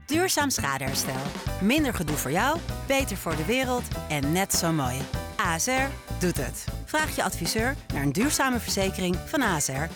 Duurzaam schadeherstel. Minder gedoe voor jou, beter voor de wereld en net zo mooi. ASR doet het. Vraag je adviseur naar een duurzame verzekering van ASR